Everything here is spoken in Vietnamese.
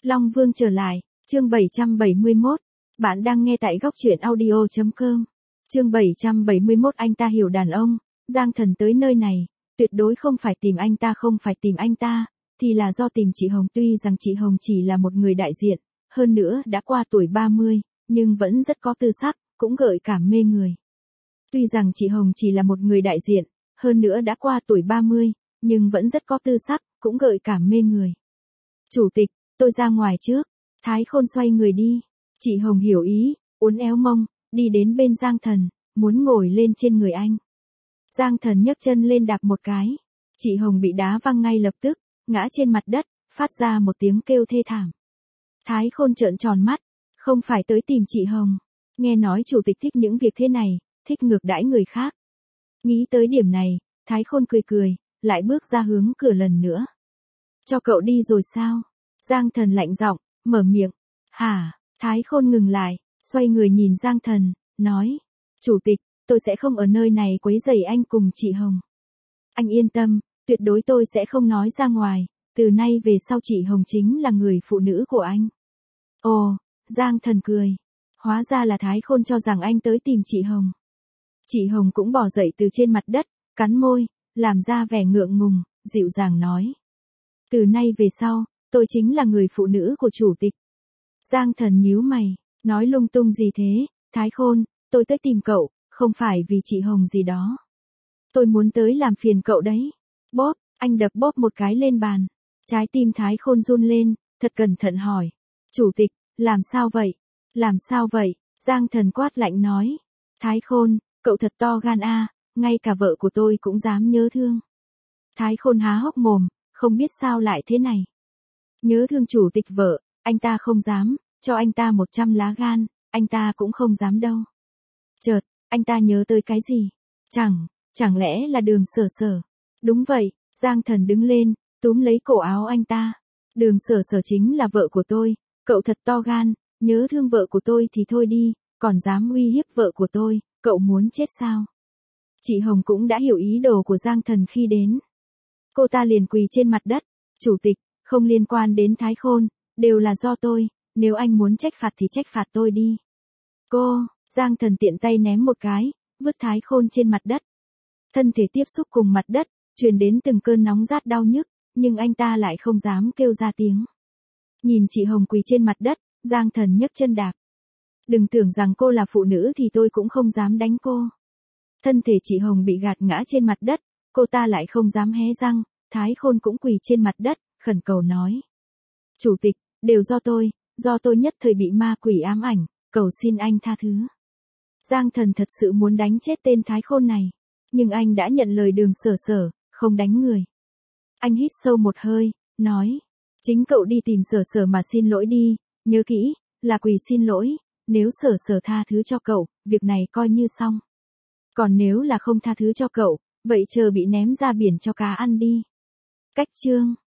Long Vương trở lại, chương 771. Bạn đang nghe tại góc truyện audio.com. Chương 771 anh ta hiểu đàn ông, Giang Thần tới nơi này, tuyệt đối không phải tìm anh ta thì là do tìm chị Hồng. Tuy rằng chị Hồng chỉ là một người đại diện, hơn nữa đã qua tuổi 30, nhưng vẫn rất có tư sắc, cũng gợi cảm mê người. Tuy rằng chị Hồng chỉ là một người đại diện, hơn nữa đã qua tuổi 30, nhưng vẫn rất có tư sắc, cũng gợi cảm mê người. Chủ tịch, tôi ra ngoài trước. Thái Khôn xoay người đi. Chị Hồng hiểu ý, uốn éo mông, đi đến bên Giang Thần, muốn ngồi lên trên người anh. Giang Thần nhấc chân lên đạp một cái. Chị Hồng bị đá văng ngay lập tức, ngã trên mặt đất, phát ra một tiếng kêu thê thảm. Thái Khôn trợn tròn mắt, không phải tới tìm chị Hồng. Nghe nói chủ tịch thích những việc thế này, thích ngược đãi người khác. Nghĩ tới điểm này, Thái Khôn cười cười, lại bước ra hướng cửa lần nữa. Cho cậu đi rồi sao? Giang Thần lạnh giọng, mở miệng. Hả? Thái Khôn ngừng lại, xoay người nhìn Giang Thần, nói. Chủ tịch, tôi sẽ không ở nơi này quấy rầy anh cùng chị Hồng. Anh yên tâm, tuyệt đối tôi sẽ không nói ra ngoài, từ nay về sau chị Hồng chính là người phụ nữ của anh. Ồ, Giang Thần cười. Hóa ra là Thái Khôn cho rằng anh tới tìm chị Hồng. Chị Hồng cũng bò dậy từ trên mặt đất, cắn môi, làm ra vẻ ngượng ngùng, dịu dàng nói. Từ nay về sau, tôi chính là người phụ nữ của chủ tịch. Giang Thần nhíu mày, nói lung tung gì thế, Thái Khôn, tôi tới tìm cậu, không phải vì chị Hồng gì đó. Tôi muốn tới làm phiền cậu đấy. Bóp, anh đập bóp một cái lên bàn. Trái tim Thái Khôn run lên, thật cẩn thận hỏi. Chủ tịch, làm sao vậy? Làm sao vậy? Giang Thần quát lạnh nói. Thái Khôn, cậu thật to gan a, ngay cả vợ của tôi cũng dám nhớ thương. Thái Khôn há hốc mồm, không biết sao lại thế này. Nhớ thương chủ tịch vợ, anh ta không dám, cho anh ta 100 lá gan, anh ta cũng không dám đâu. Chợt, anh ta nhớ tới cái gì? Chẳng lẽ là Đường Sở Sở? Đúng vậy, Giang Thần đứng lên, túm lấy cổ áo anh ta. Đường Sở Sở chính là vợ của tôi, cậu thật to gan, nhớ thương vợ của tôi thì thôi đi, còn dám uy hiếp vợ của tôi, cậu muốn chết sao? Chị Hồng cũng đã hiểu ý đồ của Giang Thần khi đến. Cô ta liền quỳ trên mặt đất. Chủ tịch, không liên quan đến Thái Khôn, đều là do tôi, nếu anh muốn trách phạt thì trách phạt tôi đi. Giang Thần tiện tay ném một cái, vứt Thái Khôn trên mặt đất. Thân thể tiếp xúc cùng mặt đất, truyền đến từng cơn nóng rát đau nhức, nhưng anh ta lại không dám kêu ra tiếng. Nhìn chị Hồng quỳ trên mặt đất, Giang Thần nhấc chân đạp. Đừng tưởng rằng cô là phụ nữ thì tôi cũng không dám đánh cô. Thân thể chị Hồng bị gạt ngã trên mặt đất, cô ta lại không dám hé răng, Thái Khôn cũng quỳ trên mặt đất, khẩn cầu nói. Chủ tịch, đều do tôi nhất thời bị ma quỷ ám ảnh, cầu xin anh tha thứ. Giang Thần thật sự muốn đánh chết tên Thái Khôn này, nhưng anh đã nhận lời Đường Sở Sở, không đánh người. Anh hít sâu một hơi, nói. Chính cậu đi tìm Sở Sở mà xin lỗi đi, nhớ kỹ, là quỳ xin lỗi, nếu Sở Sở tha thứ cho cậu, việc này coi như xong. Còn nếu là không tha thứ cho cậu, vậy chờ bị ném ra biển cho cá ăn đi. Cách chương